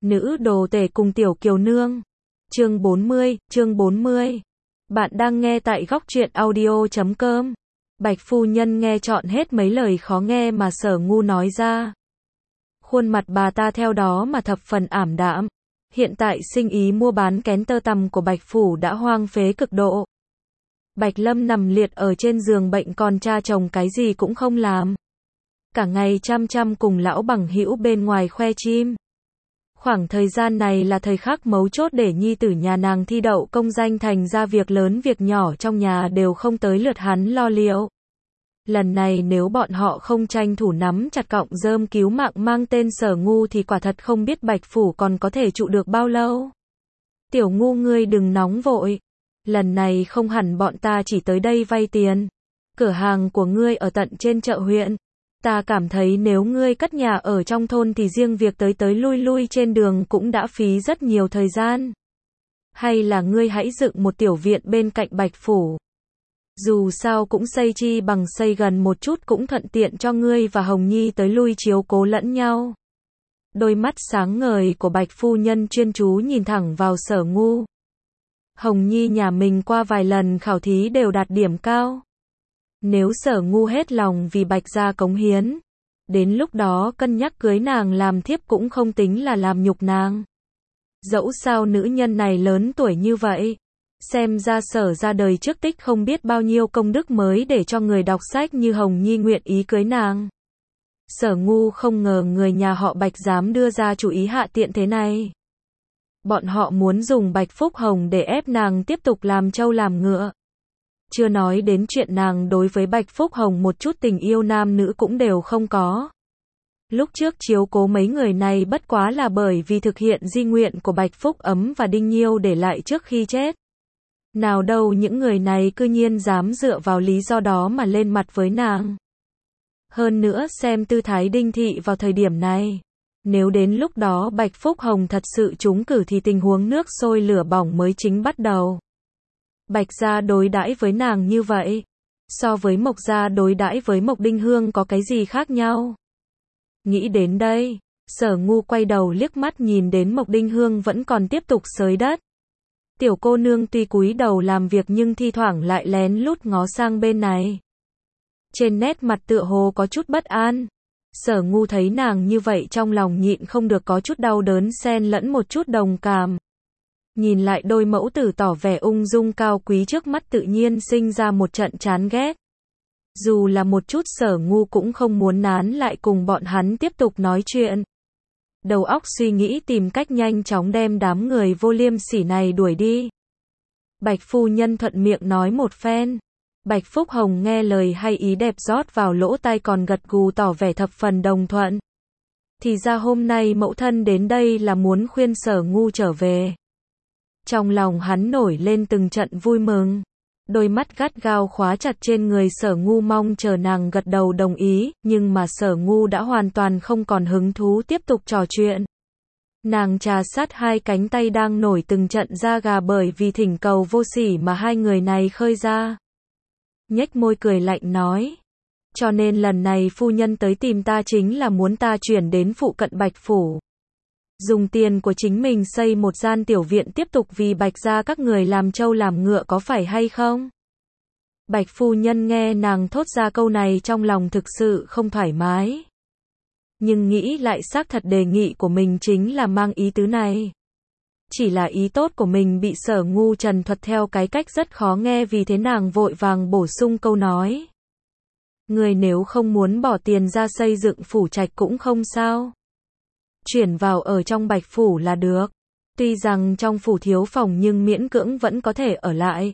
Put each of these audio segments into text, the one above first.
Nữ đồ tể cùng tiểu kiều nương. Chương 40. Bạn đang nghe tại góc truyện audio.com. Bạch phu nhân nghe trọn hết mấy lời khó nghe mà Sở Ngu nói ra. Khuôn mặt bà ta theo đó mà thập phần ảm đạm. Hiện tại sinh ý mua bán kén tơ tằm của Bạch Phủ đã hoang phế cực độ. Bạch Lâm nằm liệt ở trên giường bệnh còn cha chồng cái gì cũng không làm. Cả ngày chăm cùng lão bằng hữu bên ngoài khoe chim. Khoảng thời gian này là thời khắc mấu chốt để nhi tử nhà nàng thi đậu công danh, thành ra việc lớn việc nhỏ trong nhà đều không tới lượt hắn lo liệu. Lần này nếu bọn họ không tranh thủ nắm chặt cọng rơm cứu mạng mang tên Sở Ngu thì quả thật không biết Bạch Phủ còn có thể trụ được bao lâu. Tiểu Ngu ngươi đừng nóng vội. Lần này không hẳn bọn ta chỉ tới đây vay tiền. Cửa hàng của ngươi ở tận trên chợ huyện. Ta cảm thấy nếu ngươi cất nhà ở trong thôn thì riêng việc tới lui trên đường cũng đã phí rất nhiều thời gian. Hay là ngươi hãy dựng một tiểu viện bên cạnh Bạch Phủ. Dù sao cũng xây chi bằng xây gần một chút cũng thuận tiện cho ngươi và Hồng Nhi tới lui chiếu cố lẫn nhau. Đôi mắt sáng ngời của Bạch phu nhân chuyên chú nhìn thẳng vào Sở Ngu. Hồng Nhi nhà mình qua vài lần khảo thí đều đạt điểm cao. Nếu Sở Ngu hết lòng vì Bạch gia cống hiến, đến lúc đó cân nhắc cưới nàng làm thiếp cũng không tính là làm nhục nàng. Dẫu sao nữ nhân này lớn tuổi như vậy, xem ra Sở ra đời trước tích không biết bao nhiêu công đức mới để cho người đọc sách như Hồng Nhi nguyện ý cưới nàng. Sở Ngu không ngờ người nhà họ Bạch dám đưa ra chủ ý hạ tiện thế này. Bọn họ muốn dùng Bạch Phúc Hồng để ép nàng tiếp tục làm trâu làm ngựa. Chưa nói đến chuyện nàng đối với Bạch Phúc Hồng một chút tình yêu nam nữ cũng đều không có. Lúc trước chiếu cố mấy người này bất quá là bởi vì thực hiện di nguyện của Bạch Phúc Ấm và Đinh Nhiêu để lại trước khi chết. Nào đâu những người này cư nhiên dám dựa vào lý do đó mà lên mặt với nàng. Hơn nữa xem tư thái Đinh Thị vào thời điểm này. Nếu đến lúc đó Bạch Phúc Hồng thật sự trúng cử thì tình huống nước sôi lửa bỏng mới chính bắt đầu. Bạch gia đối đãi với nàng như vậy, so với Mộc gia đối đãi với Mộc Đinh Hương có cái gì khác nhau? Nghĩ đến đây, Sở Ngu quay đầu liếc mắt nhìn đến Mộc Đinh Hương vẫn còn tiếp tục xới đất. Tiểu cô nương tuy cúi đầu làm việc nhưng thi thoảng lại lén lút ngó sang bên này. Trên nét mặt tựa hồ có chút bất an. Sở Ngu thấy nàng như vậy trong lòng nhịn không được có chút đau đớn xen lẫn một chút đồng cảm. Nhìn lại đôi mẫu tử tỏ vẻ ung dung cao quý trước mắt tự nhiên sinh ra một trận chán ghét. Dù là một chút Sở Ngu cũng không muốn nán lại cùng bọn hắn tiếp tục nói chuyện. Đầu óc suy nghĩ tìm cách nhanh chóng đem đám người vô liêm sỉ này đuổi đi. Bạch phu nhân thuận miệng nói một phen. Bạch Phúc Hồng nghe lời hay ý đẹp rót vào lỗ tai còn gật gù tỏ vẻ thập phần đồng thuận. Thì ra hôm nay mẫu thân đến đây là muốn khuyên Sở Ngu trở về. Trong lòng hắn nổi lên từng trận vui mừng. Đôi mắt gắt gao khóa chặt trên người Sở Ngu mong chờ nàng gật đầu đồng ý, nhưng mà Sở Ngu đã hoàn toàn không còn hứng thú tiếp tục trò chuyện. Nàng trà sát hai cánh tay đang nổi từng trận da gà bởi vì thỉnh cầu vô sỉ mà hai người này khơi ra. Nhếch môi cười lạnh nói. Cho nên lần này phu nhân tới tìm ta chính là muốn ta chuyển đến phụ cận Bạch Phủ. Dùng tiền của chính mình xây một gian tiểu viện tiếp tục vì Bạch gia các người làm trâu làm ngựa có phải hay không? Bạch phu nhân nghe nàng thốt ra câu này trong lòng thực sự không thoải mái. Nhưng nghĩ lại xác thật đề nghị của mình chính là mang ý tứ này. Chỉ là ý tốt của mình bị Sở Ngu trần thuật theo cái cách rất khó nghe vì thế nàng vội vàng bổ sung câu nói. Người nếu không muốn bỏ tiền ra xây dựng phủ trạch cũng không sao. Chuyển vào ở trong Bạch Phủ là được. Tuy rằng trong phủ thiếu phòng nhưng miễn cưỡng vẫn có thể ở lại.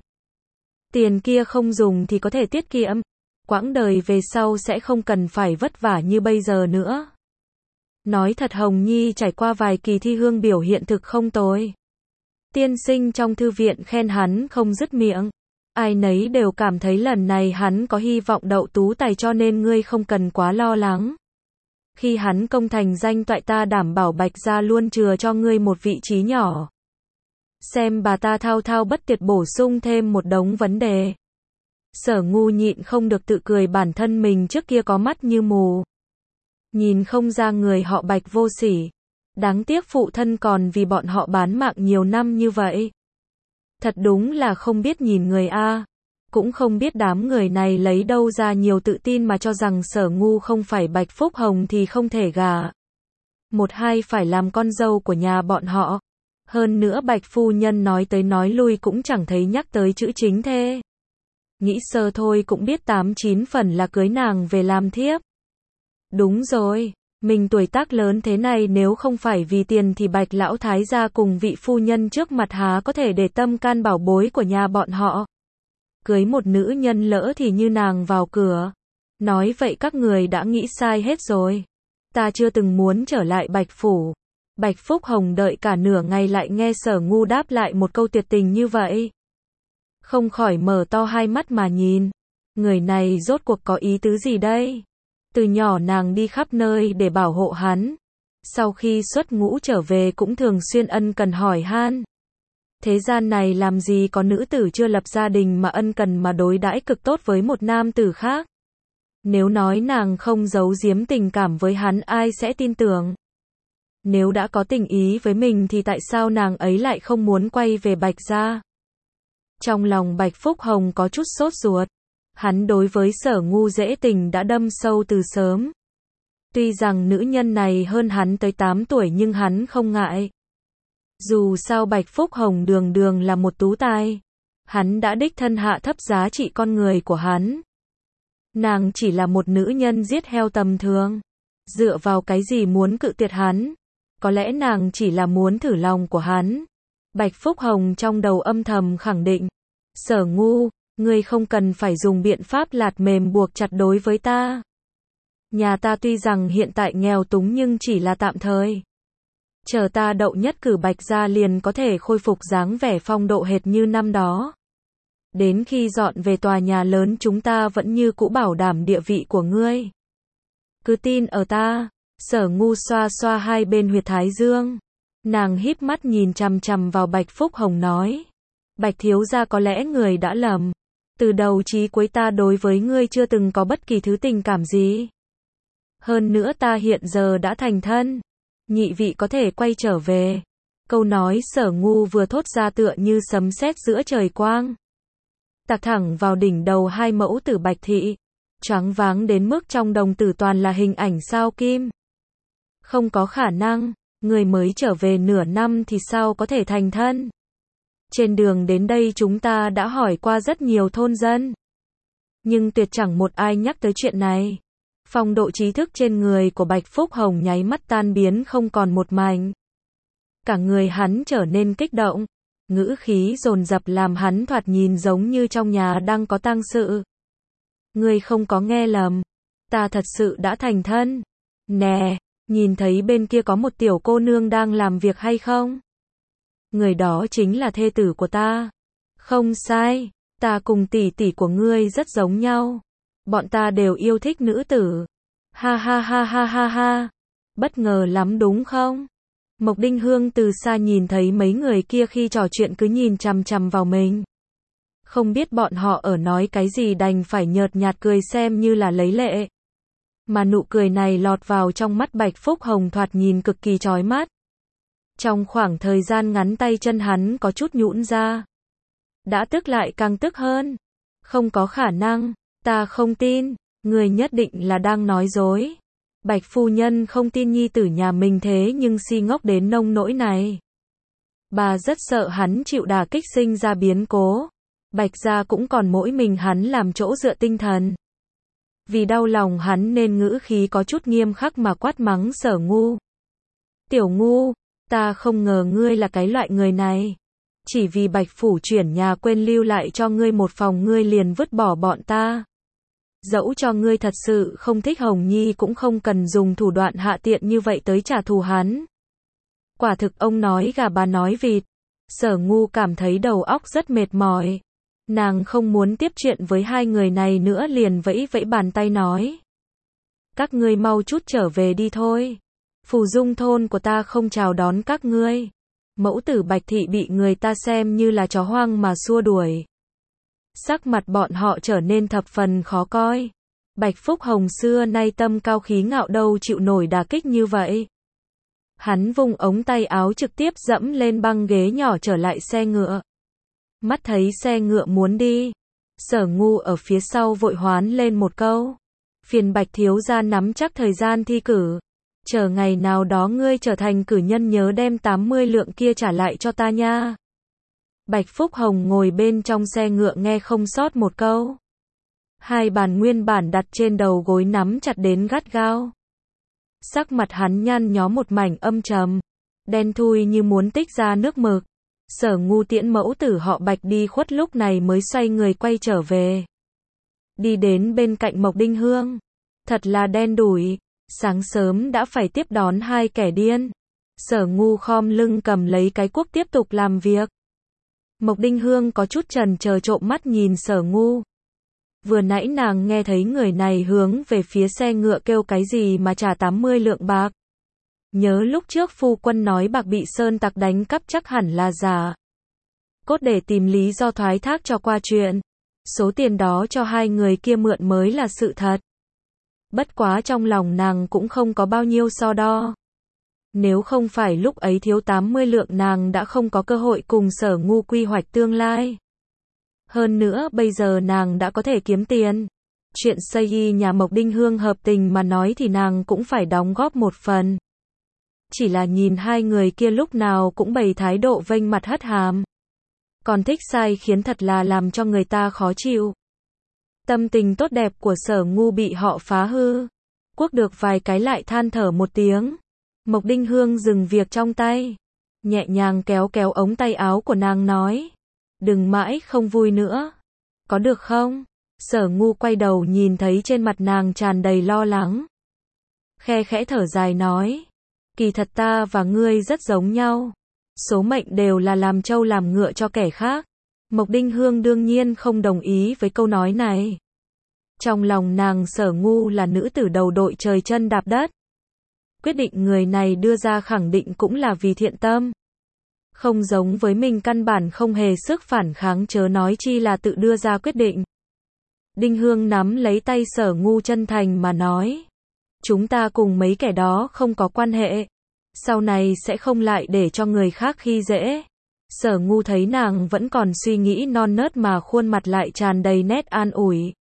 Tiền kia không dùng thì có thể tiết kiệm. Quãng đời về sau sẽ không cần phải vất vả như bây giờ nữa. Nói thật Hồng Nhi trải qua vài kỳ thi hương biểu hiện thực không tồi. Tiên sinh trong thư viện khen hắn không dứt miệng. Ai nấy đều cảm thấy lần này hắn có hy vọng đậu tú tài cho nên ngươi không cần quá lo lắng. Khi hắn công thành danh toại ta đảm bảo Bạch gia luôn chừa cho ngươi một vị trí nhỏ. Xem bà ta thao thao bất tuyệt bổ sung thêm một đống vấn đề. Sở Ngu nhịn không được tự cười bản thân mình trước kia có mắt như mù. Nhìn không ra người họ Bạch vô sỉ. Đáng tiếc phụ thân còn vì bọn họ bán mạng nhiều năm như vậy. Thật đúng là không biết nhìn người a. Cũng không biết đám người này lấy đâu ra nhiều tự tin mà cho rằng Sở Ngu không phải Bạch Phúc Hồng thì không thể gả. Một hai phải làm con dâu của nhà bọn họ. Hơn nữa Bạch phu nhân nói tới nói lui cũng chẳng thấy nhắc tới chữ chính thê. Nghĩ sơ thôi cũng biết 8-9 phần là cưới nàng về làm thiếp. Đúng rồi, mình tuổi tác lớn thế này nếu không phải vì tiền thì Bạch lão thái gia cùng vị phu nhân trước mặt há có thể để tâm can bảo bối của nhà bọn họ. Cưới một nữ nhân lỡ thì như nàng vào cửa. Nói vậy các người đã nghĩ sai hết rồi. Ta chưa từng muốn trở lại Bạch phủ. Bạch Phúc Hồng đợi cả nửa ngày lại nghe Sở Ngu đáp lại một câu tuyệt tình như vậy. Không khỏi mở to hai mắt mà nhìn. Người này rốt cuộc có ý tứ gì đây? Từ nhỏ nàng đi khắp nơi để bảo hộ hắn. Sau khi xuất ngũ trở về cũng thường xuyên ân cần hỏi han. Thế gian này làm gì có nữ tử chưa lập gia đình mà ân cần mà đối đãi cực tốt với một nam tử khác. Nếu nói nàng không giấu giếm tình cảm với hắn ai sẽ tin tưởng. Nếu đã có tình ý với mình thì tại sao nàng ấy lại không muốn quay về Bạch gia? Trong lòng Bạch Phúc Hồng có chút sốt ruột. Hắn đối với Sở Ngu dễ tình đã đâm sâu từ sớm. Tuy rằng nữ nhân này hơn hắn tới 8 tuổi nhưng hắn không ngại. Dù sao Bạch Phúc Hồng đường đường là một tú tài. Hắn đã đích thân hạ thấp giá trị con người của hắn. Nàng chỉ là một nữ nhân giết heo tầm thường. Dựa vào cái gì muốn cự tuyệt hắn? Có lẽ nàng chỉ là muốn thử lòng của hắn. Bạch Phúc Hồng trong đầu âm thầm khẳng định. Sở Ngu, ngươi không cần phải dùng biện pháp lạt mềm buộc chặt đối với ta. Nhà ta tuy rằng hiện tại nghèo túng nhưng chỉ là tạm thời. Chờ ta đậu nhất cử Bạch gia liền có thể khôi phục dáng vẻ phong độ hệt như năm đó. Đến khi dọn về tòa nhà lớn chúng ta vẫn như cũ bảo đảm địa vị của ngươi. Cứ tin ở ta. Sở Ngu xoa xoa hai bên huyệt thái dương. Nàng híp mắt nhìn chằm chằm vào Bạch Phúc Hồng nói. Bạch thiếu gia có lẽ người đã lầm. Từ đầu chí cuối ta đối với ngươi chưa từng có bất kỳ thứ tình cảm gì. Hơn nữa ta hiện giờ đã thành thân. Nhị vị có thể quay trở về. Câu nói Sở Ngu vừa thốt ra tựa như sấm sét giữa trời quang. Tạc thẳng vào đỉnh đầu hai mẫu tử Bạch thị. Choáng váng đến mức trong đồng tử toàn là hình ảnh sao kim. Không có khả năng, người mới trở về nửa năm thì sao có thể thành thân. Trên đường đến đây chúng ta đã hỏi qua rất nhiều thôn dân. Nhưng tuyệt chẳng một ai nhắc tới chuyện này. Phong độ trí thức trên người của Bạch Phúc Hồng nháy mắt tan biến không còn một mảnh. Cả người hắn trở nên kích động. Ngữ khí dồn dập làm hắn thoạt nhìn giống như trong nhà đang có tang sự. Ngươi không có nghe lầm. Ta thật sự đã thành thân. Nè, nhìn thấy bên kia có một tiểu cô nương đang làm việc hay không? Người đó chính là thê tử của ta. Không sai, ta cùng tỷ tỷ của ngươi rất giống nhau. Bọn ta đều yêu thích nữ tử. Ha ha ha ha ha ha. Bất ngờ lắm đúng không? Mộc Đinh Hương từ xa nhìn thấy mấy người kia khi trò chuyện cứ nhìn chằm chằm vào mình. Không biết bọn họ ở nói cái gì đành phải nhợt nhạt cười xem như là lấy lệ. Mà nụ cười này lọt vào trong mắt Bạch Phúc Hồng thoạt nhìn cực kỳ chói mắt. Trong khoảng thời gian ngắn tay chân hắn có chút nhũn ra. Đã tức lại càng tức hơn. Không có khả năng, ta không tin, người nhất định là đang nói dối. Bạch phu nhân không tin nhi tử nhà mình thế nhưng si ngốc đến nông nỗi này. Bà rất sợ hắn chịu đả kích sinh ra biến cố. Bạch gia cũng còn mỗi mình hắn làm chỗ dựa tinh thần. Vì đau lòng hắn nên ngữ khí có chút nghiêm khắc mà quát mắng Sở Ngu. Tiểu Ngu, ta không ngờ ngươi là cái loại người này. Chỉ vì Bạch phủ chuyển nhà quên lưu lại cho ngươi một phòng ngươi liền vứt bỏ bọn ta. Dẫu cho ngươi thật sự không thích Hồng Nhi cũng không cần dùng thủ đoạn hạ tiện như vậy tới trả thù hắn. Quả thực ông nói gà bà nói vịt. Sở Ngu cảm thấy đầu óc rất mệt mỏi. Nàng không muốn tiếp chuyện với hai người này nữa liền vẫy vẫy bàn tay nói. Các ngươi mau chút trở về đi thôi. Phù Dung thôn của ta không chào đón các ngươi. Mẫu tử Bạch thị bị người ta xem như là chó hoang mà xua đuổi. Sắc mặt bọn họ trở nên thập phần khó coi. Bạch Phúc Hồng xưa nay tâm cao khí ngạo đâu chịu nổi đả kích như vậy. Hắn vùng ống tay áo trực tiếp dẫm lên băng ghế nhỏ trở lại xe ngựa. Mắt thấy xe ngựa muốn đi, Sở Ngu ở phía sau vội hoán lên một câu. Phiền Bạch thiếu gia nắm chắc thời gian thi cử. Chờ ngày nào đó ngươi trở thành cử nhân nhớ đem 80 lượng kia trả lại cho ta nha. Bạch Phúc Hồng ngồi bên trong xe ngựa nghe không sót một câu. Hai bàn nguyên bản đặt trên đầu gối nắm chặt đến gắt gao. Sắc mặt hắn nhăn nhó một mảnh âm trầm, đen thui như muốn tích ra nước mực. Sở Ngu tiễn mẫu tử họ Bạch đi khuất lúc này mới xoay người quay trở về. Đi đến bên cạnh Mộc Đinh Hương. Thật là đen đủi, sáng sớm đã phải tiếp đón hai kẻ điên. Sở Ngu khom lưng cầm lấy cái cuốc tiếp tục làm việc. Mộc Đinh Hương có chút chần chờ trộm mắt nhìn Sở Ngu. Vừa nãy nàng nghe thấy người này hướng về phía xe ngựa kêu cái gì mà trả 80 lượng bạc. Nhớ lúc trước phu quân nói bạc bị sơn tặc đánh cắp chắc hẳn là giả. Cốt để tìm lý do thoái thác cho qua chuyện. Số tiền đó cho hai người kia mượn mới là sự thật. Bất quá trong lòng nàng cũng không có bao nhiêu so đo. Nếu không phải lúc ấy thiếu 80 lượng nàng đã không có cơ hội cùng Sở Ngu quy hoạch tương lai. Hơn nữa bây giờ nàng đã có thể kiếm tiền. Chuyện xây y nhà Mộc Đinh Hương hợp tình mà nói thì nàng cũng phải đóng góp một phần. Chỉ là nhìn hai người kia lúc nào cũng bày thái độ vênh mặt hất hàm. Còn thích sai khiến thật là làm cho người ta khó chịu. Tâm tình tốt đẹp của Sở Ngu bị họ phá hư. Cuốc được vài cái lại than thở một tiếng. Mộc Đinh Hương dừng việc trong tay. Nhẹ nhàng kéo kéo ống tay áo của nàng nói. Đừng mãi không vui nữa. Có được không? Sở Ngu quay đầu nhìn thấy trên mặt nàng tràn đầy lo lắng. Khe khẽ thở dài nói. Kỳ thật ta và ngươi rất giống nhau. Số mệnh đều là làm trâu làm ngựa cho kẻ khác. Mộc Đinh Hương đương nhiên không đồng ý với câu nói này. Trong lòng nàng Sở Ngu là nữ tử đầu đội trời chân đạp đất. Quyết định người này đưa ra khẳng định cũng là vì thiện tâm. Không giống với mình căn bản không hề sức phản kháng chớ nói chi là tự đưa ra quyết định. Đinh Hương nắm lấy tay Sở Ngu chân thành mà nói. Chúng ta cùng mấy kẻ đó không có quan hệ. Sau này sẽ không lại để cho người khác khi dễ. Sở Ngu thấy nàng vẫn còn suy nghĩ non nớt mà khuôn mặt lại tràn đầy nét an ủi.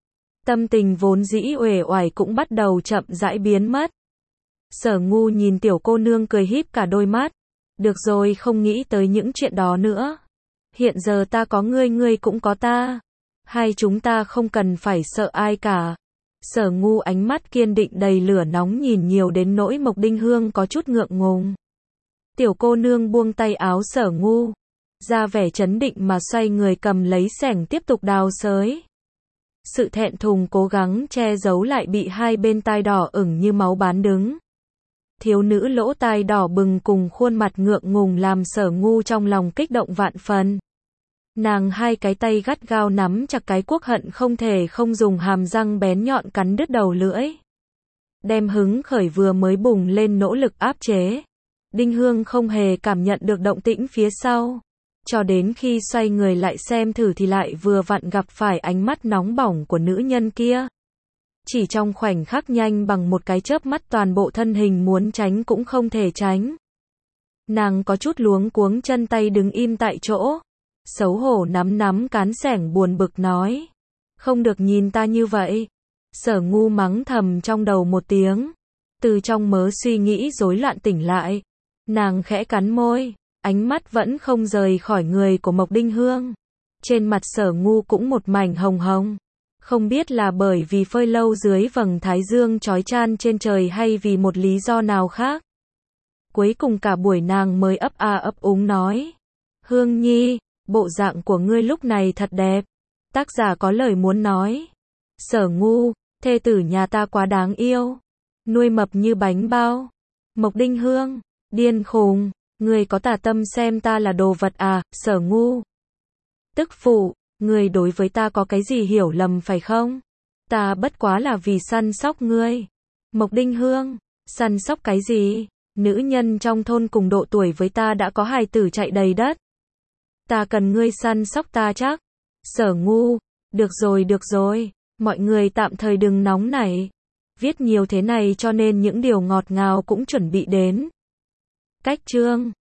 Tâm tình vốn dĩ uể oải cũng bắt đầu chậm rãi biến mất. Sở Ngu nhìn tiểu cô nương cười híp cả đôi mắt. Được rồi, không nghĩ tới những chuyện đó nữa. Hiện giờ ta có ngươi, ngươi cũng có ta. Hai chúng ta không cần phải sợ ai cả. Sở Ngu ánh mắt kiên định đầy lửa nóng nhìn nhiều đến nỗi Mộc Đinh Hương có chút ngượng ngùng. Tiểu cô nương buông tay áo Sở Ngu, ra vẻ trấn định mà xoay người cầm lấy xẻng tiếp tục đào xới. Sự thẹn thùng cố gắng che giấu lại bị hai bên tai đỏ ửng như máu bán đứng. Thiếu nữ lỗ tai đỏ bừng cùng khuôn mặt ngượng ngùng làm Sở Ngu trong lòng kích động vạn phần. Nàng hai cái tay gắt gao nắm chặt cái cuốc hận không thể không dùng hàm răng bén nhọn cắn đứt đầu lưỡi. Đem hứng khởi vừa mới bùng lên nỗ lực áp chế. Đinh Hương không hề cảm nhận được động tĩnh phía sau. Cho đến khi xoay người lại xem thử thì lại vừa vặn gặp phải ánh mắt nóng bỏng của nữ nhân kia. Chỉ trong khoảnh khắc nhanh bằng một cái chớp mắt toàn bộ thân hình muốn tránh cũng không thể tránh. Nàng có chút luống cuống chân tay đứng im tại chỗ. Xấu hổ nắm cán xẻng buồn bực nói. Không được nhìn ta như vậy. Sở Ngu mắng thầm trong đầu một tiếng. Từ trong mớ suy nghĩ rối loạn tỉnh lại. Nàng khẽ cắn môi. Ánh mắt vẫn không rời khỏi người của Mộc Đinh Hương. Trên mặt Sở Ngu cũng một mảnh hồng hồng. Không biết là bởi vì phơi lâu dưới vầng thái dương chói chan trên trời hay vì một lý do nào khác. Cuối cùng cả buổi nàng mới ấp a ấp úng nói. Hương Nhi, bộ dạng của ngươi lúc này thật đẹp. Tác giả có lời muốn nói. Sở Ngu, thê tử nhà ta quá đáng yêu. Nuôi mập như bánh bao. Mộc Đinh Hương, điên khùng. Ngươi có tà tâm xem ta là đồ vật à, Sở Ngu. Tức phụ, ngươi đối với ta có cái gì hiểu lầm phải không? Ta bất quá là vì săn sóc ngươi. Mộc Đinh Hương, săn sóc cái gì? Nữ nhân trong thôn cùng độ tuổi với ta đã có hài tử chạy đầy đất. Ta cần ngươi săn sóc ta chắc. Sở Ngu, được rồi, mọi người tạm thời đừng nóng nảy. Viết nhiều thế này cho nên những điều ngọt ngào cũng chuẩn bị đến. Cách chương